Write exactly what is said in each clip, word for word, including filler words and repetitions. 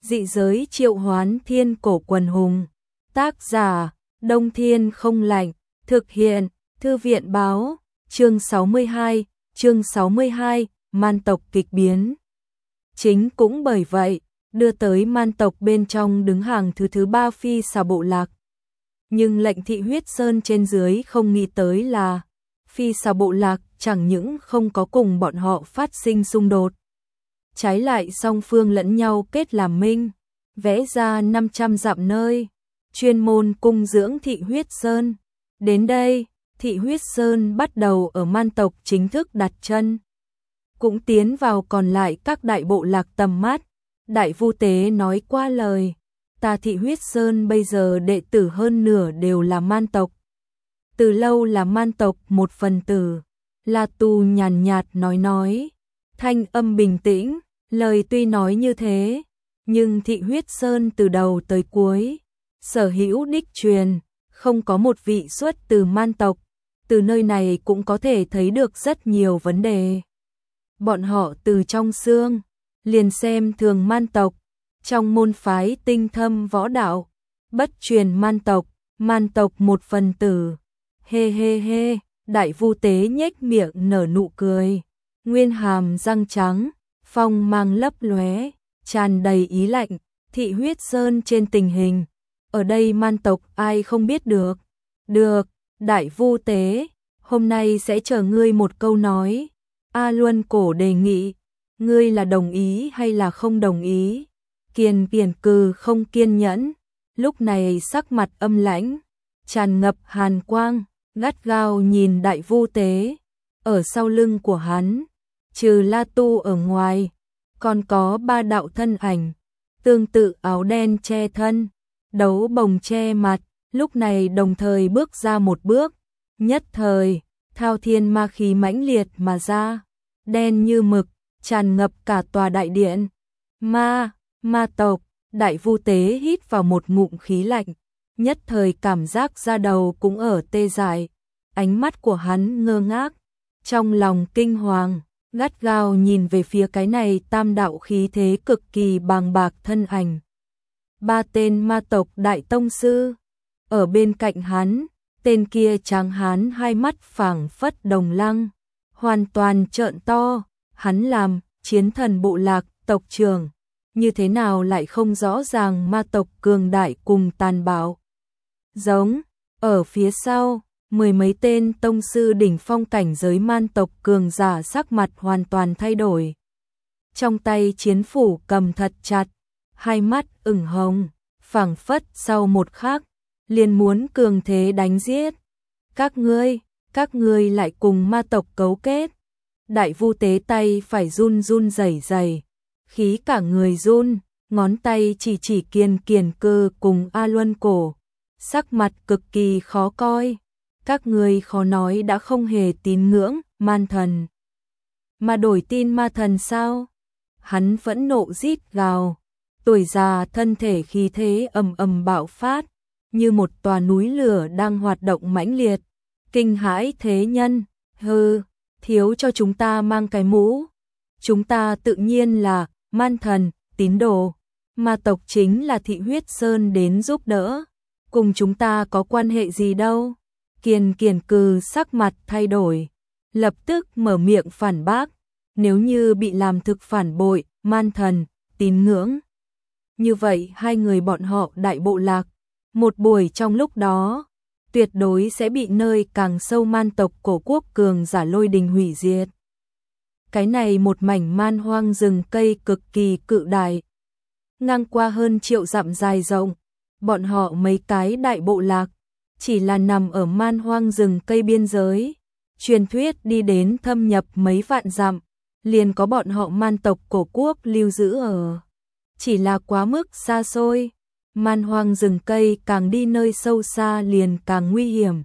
Dị giới triệu hoán thiên cổ quần hùng. Tác giả, Đông Thiên không lạnh. Thực hiện, Thư viện báo. Chương sáu mươi hai, chương sáu mươi hai, man tộc kịch biến. Chính cũng bởi vậy, đưa tới man tộc bên trong đứng hàng thứ thứ ba phi xà bộ lạc. Nhưng lệnh Thị Huyết Sơn trên dưới không nghĩ tới là phi xà bộ lạc chẳng những không có cùng bọn họ phát sinh xung đột. Trái lại song phương lẫn nhau kết làm minh, vẽ ra năm trăm dặm nơi, chuyên môn cung dưỡng Thị Huyết Sơn. Đến đây, Thị Huyết Sơn bắt đầu ở man tộc chính thức đặt chân. Cũng tiến vào còn lại các đại bộ lạc tầm mắt. Đại Vu Tế nói qua lời, ta Thị Huyết Sơn bây giờ đệ tử hơn nửa đều là man tộc. Từ lâu là man tộc một phần tử. La Tu nhàn nhạt nói nói, thanh âm bình tĩnh, lời tuy nói như thế, nhưng Thị Huyết Sơn từ đầu tới cuối, sở hữu đích truyền, không có một vị xuất từ man tộc. Từ nơi này cũng có thể thấy được rất nhiều vấn đề. Bọn họ từ trong xương liền xem thường man tộc, trong môn phái tinh thâm võ đạo, bất truyền man tộc, man tộc một phần tử. Hê hê hê, Đại Vu Tế nhếch miệng nở nụ cười, nguyên hàm răng trắng, phong mang lấp lóe, tràn đầy ý lạnh. Thị Huyết Sơn trên tình hình, ở đây man tộc ai không biết được. Được, Đại Vu Tế, hôm nay sẽ chờ ngươi một câu nói. A Luân Cổ đề nghị, ngươi là đồng ý hay là không đồng ý? Kiền Kiền Cừ không kiên nhẫn, lúc này sắc mặt âm lãnh, tràn ngập hàn quang, gắt gao nhìn Đại Vu Tế. Ở sau lưng của hắn, trừ La Tu ở ngoài, còn có ba đạo thân ảnh, tương tự áo đen che thân, đấu bồng che mặt, lúc này đồng thời bước ra một bước, nhất thời, thao thiên ma khí mãnh liệt mà ra, đen như mực, tràn ngập cả tòa đại điện. Ma, ma tộc, Đại Vu Tế hít vào một ngụm khí lạnh, nhất thời cảm giác da đầu cũng ở tê dại, ánh mắt của hắn ngơ ngác, trong lòng kinh hoàng, gắt gao nhìn về phía cái này tam đạo khí thế cực kỳ bàng bạc thân ảnh. Ba tên ma tộc đại tông sư, ở bên cạnh hắn, tên kia tráng hán hai mắt phảng phất đồng lăng, hoàn toàn trợn to, hắn làm chiến thần bộ lạc tộc trưởng, như thế nào lại không rõ ràng ma tộc cường đại cùng tàn bạo. Giống, ở phía sau, mười mấy tên tông sư đỉnh phong cảnh giới man tộc cường giả sắc mặt hoàn toàn thay đổi. Trong tay chiến phủ cầm thật chặt, hai mắt ửng hồng, phảng phất sau một khắc, liền muốn cường thế đánh giết. Các ngươi, các ngươi lại cùng ma tộc cấu kết. Đại Vu Tế tay phải run run rẩy rẩy, khí cả người run, ngón tay chỉ chỉ Kiền Kiền Cừ cùng A Luân Cổ, sắc mặt cực kỳ khó coi. Các ngươi khó nói đã không hề tín ngưỡng man thần, mà đổi tin ma thần sao? Hắn vẫn nộ rít gào, tuổi già thân thể khí thế ầm ầm bạo phát, như một tòa núi lửa đang hoạt động mãnh liệt, kinh hãi thế nhân. Hừ, thiếu cho chúng ta mang cái mũ. Chúng ta tự nhiên là man thần, tín đồ, ma tộc chính là Thị Huyết Sơn đến giúp đỡ, cùng chúng ta có quan hệ gì đâu. Kiền Kiền Cừ sắc mặt thay đổi, lập tức mở miệng phản bác, nếu như bị làm thực phản bội, man thần, tín ngưỡng. Như vậy hai người bọn họ đại bộ lạc, một buổi trong lúc đó, tuyệt đối sẽ bị nơi càng sâu man tộc cổ quốc cường giả lôi đình hủy diệt. Cái này một mảnh man hoang rừng cây cực kỳ cự đại, ngang qua hơn triệu dặm dài rộng, bọn họ mấy cái đại bộ lạc, chỉ là nằm ở man hoang rừng cây biên giới, truyền thuyết đi đến thâm nhập mấy vạn dặm, liền có bọn họ man tộc cổ quốc lưu giữ ở. Chỉ là quá mức xa xôi, man hoang rừng cây càng đi nơi sâu xa liền càng nguy hiểm.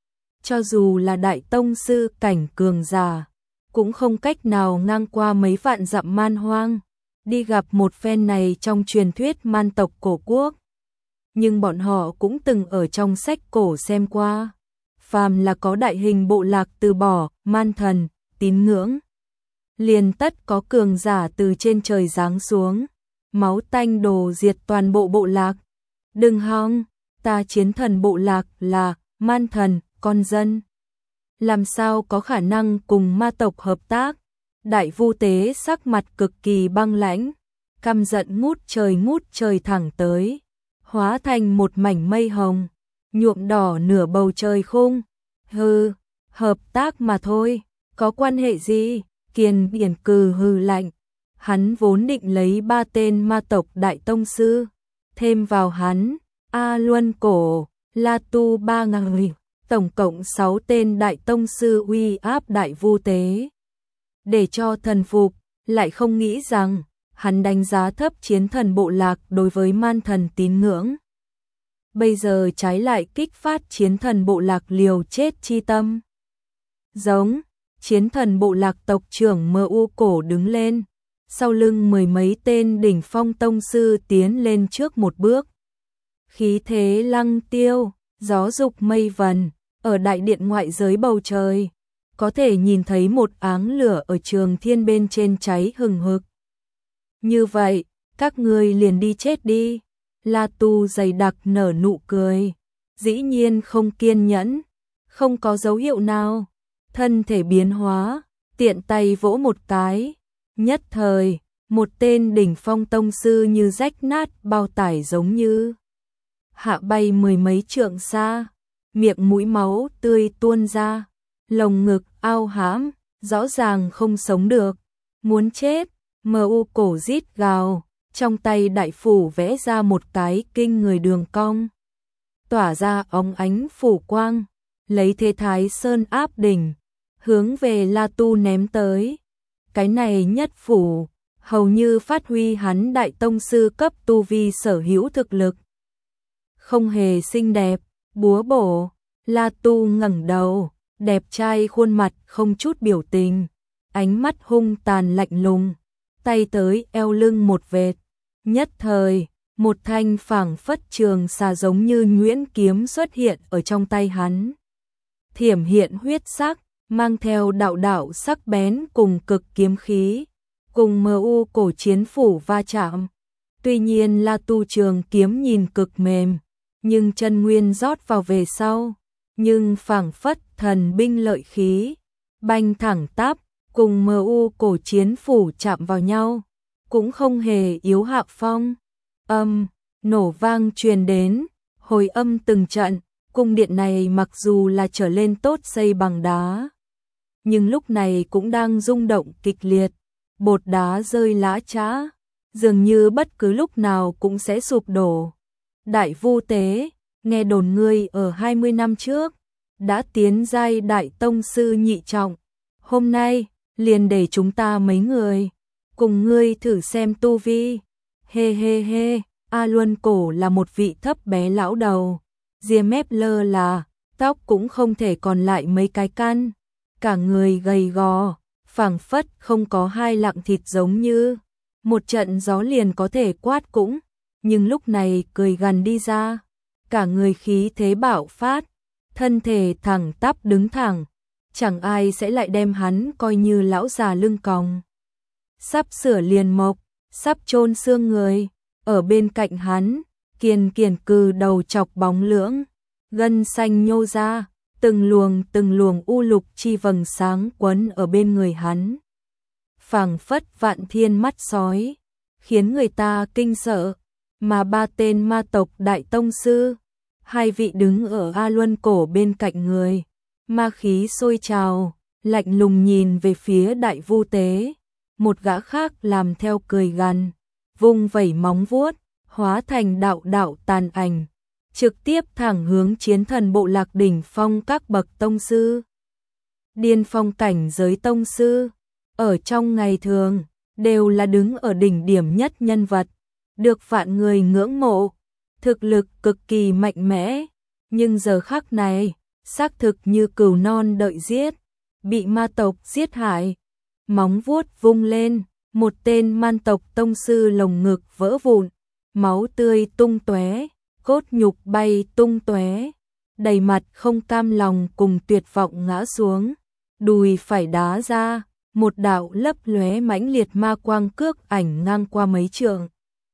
Cho dù là đại tông sư cảnh cường giả, cũng không cách nào ngang qua mấy vạn dặm man hoang, đi gặp một phen này trong truyền thuyết man tộc cổ quốc. Nhưng bọn họ cũng từng ở trong sách cổ xem qua, phàm là có đại hình bộ lạc từ bỏ man thần, tín ngưỡng, liền tất có cường giả từ trên trời giáng xuống, máu tanh đổ diệt toàn bộ bộ lạc. Đừng hòng, ta chiến thần bộ lạc là man thần, con dân. Làm sao có khả năng cùng ma tộc hợp tác? Đại Vu Tế sắc mặt cực kỳ băng lãnh, căm giận ngút trời ngút trời thẳng tới, hóa thành một mảnh mây hồng, nhuộm đỏ nửa bầu trời khung. Hừ, hợp tác mà thôi, có quan hệ gì? Kiền Biển Cừ hừ lạnh. Hắn vốn định lấy ba tên ma tộc đại tông sư, thêm vào hắn, A Luân Cổ, La Tu ba người, tổng cộng sáu tên đại tông sư uy áp Đại Vu Tế. Để cho thần phục, lại không nghĩ rằng, hắn đánh giá thấp chiến thần bộ lạc đối với man thần tín ngưỡng. Bây giờ trái lại kích phát chiến thần bộ lạc liều chết chi tâm. Giống, chiến thần bộ lạc tộc trưởng Mơ U Cổ đứng lên, sau lưng mười mấy tên đỉnh phong tông sư tiến lên trước một bước. Khí thế lăng tiêu, gió dục mây vần, ở đại điện ngoại giới bầu trời, có thể nhìn thấy một áng lửa ở trường thiên bên trên cháy hừng hực. Như vậy, các ngươi liền đi chết đi. La Tu dày đặc nở nụ cười, dĩ nhiên không kiên nhẫn, không có dấu hiệu nào, thân thể biến hóa, tiện tay vỗ một cái, nhất thời, một tên đỉnh phong tông sư như rách nát bao tải giống như hạ bay mười mấy trượng xa, miệng mũi máu tươi tuôn ra, lồng ngực ao hãm, rõ ràng không sống được, muốn chết. Mơ U Cổ rít gào, trong tay đại phủ vẽ ra một cái kinh người đường cong, tỏa ra óng ánh phủ quang, lấy thế thái sơn áp đỉnh, hướng về La Tu ném tới. Cái này nhất phủ, hầu như phát huy hắn đại tông sư cấp tu vi sở hữu thực lực. Không hề xinh đẹp, búa bổ, La Tu ngẩng đầu, đẹp trai khuôn mặt không chút biểu tình, ánh mắt hung tàn lạnh lùng, tay tới eo lưng một vệt. Nhất thời, một thanh phảng phất trường xà giống như nhuyễn kiếm xuất hiện ở trong tay hắn. Thiểm hiện huyết sắc, mang theo đạo đạo sắc bén cùng cực kiếm khí, cùng Mơ U Cổ chiến phủ va chạm. Tuy nhiên La Tu trường kiếm nhìn cực mềm, nhưng chân nguyên rót vào về sau, nhưng phảng phất thần binh lợi khí, banh thẳng tắp, cùng Mơ U Cổ chiến phủ chạm vào nhau, cũng không hề yếu hạ phong. Âm, nổ vang truyền đến, hồi âm từng trận, cung điện này mặc dù là trở lên tốt xây bằng đá, nhưng lúc này cũng đang rung động kịch liệt, bột đá rơi lã chã, dường như bất cứ lúc nào cũng sẽ sụp đổ. Đại Vu Tế, nghe đồn ngươi ở hai mươi năm trước, đã tiến giai đại tông sư nhị trọng, hôm nay, liền để chúng ta mấy người, cùng ngươi thử xem tu vi. Hê hê hê, A Luân Cổ là một vị thấp bé lão đầu, ria mép lơ là, tóc cũng không thể còn lại mấy cái căn, cả người gầy gò, phảng phất không có hai lạng thịt giống như một trận gió liền có thể quát cũng, nhưng lúc này cười gằn đi ra, cả người khí thế bạo phát, thân thể thẳng tắp đứng thẳng, chẳng ai sẽ lại đem hắn coi như lão già lưng còng. Sắp sửa liền mộc, sắp chôn xương người, ở bên cạnh hắn, Kiền Kiền Cừ đầu chọc bóng lưỡng, gân xanh nhô ra, từng luồng từng luồng u lục chi vầng sáng quấn ở bên người hắn. Phảng phất vạn thiên mắt sói, khiến người ta kinh sợ, mà ba tên ma tộc đại tông sư, hai vị đứng ở A Luân Cổ bên cạnh người, ma khí sôi trào, lạnh lùng nhìn về phía Đại Vu Tế, một gã khác làm theo cười gằn, vung vẩy móng vuốt, hóa thành đạo đạo tàn ảnh, trực tiếp thẳng hướng chiến thần bộ lạc đỉnh phong các bậc tông sư. Điên phong cảnh giới tông sư, ở trong ngày thường, đều là đứng ở đỉnh điểm nhất nhân vật, được vạn người ngưỡng mộ, thực lực cực kỳ mạnh mẽ, nhưng giờ khắc này, xác thực như cừu non đợi giết, bị ma tộc giết hại. Móng vuốt vung lên, một tên man tộc tông sư lồng ngực vỡ vụn, máu tươi tung tóe, cốt nhục bay tung tóe, đầy mặt không cam lòng cùng tuyệt vọng ngã xuống, đùi phải đá ra, một đạo lấp lóe mãnh liệt ma quang cước ảnh ngang qua mấy trượng.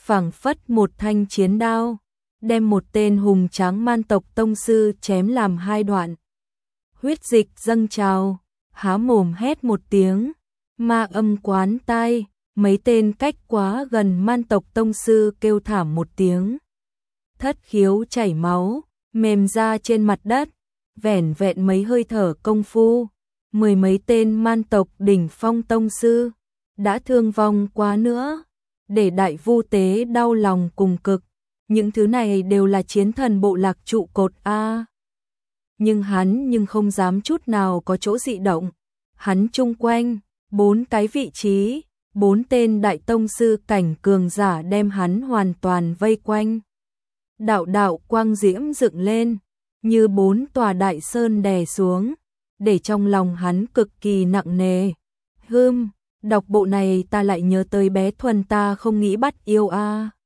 phảng phất một thanh chiến đao, đem một tên hùng tráng man tộc tông sư chém làm hai đoạn. Huyết dịch dâng trào, há mồm hét một tiếng, ma âm quán tai, mấy tên cách quá gần man tộc tông sư kêu thảm một tiếng. Thất khiếu chảy máu, mềm ra trên mặt đất, vẻn vẹn mấy hơi thở công phu, mười mấy tên man tộc đỉnh phong tông sư đã thương vong quá nữa, để Đại Vu Tế đau lòng cùng cực. Những thứ này đều là chiến thần bộ lạc trụ cột a. Nhưng hắn nhưng không dám chút nào có chỗ dị động. Hắn chung quanh bốn cái vị trí, bốn tên đại tông sư cảnh cường giả đem hắn hoàn toàn vây quanh. Đạo đạo quang diễm dựng lên, như bốn tòa đại sơn đè xuống, để trong lòng hắn cực kỳ nặng nề. Hừm, đọc bộ này ta lại nhớ tới bé Thuần ta không nghĩ bắt yêu a.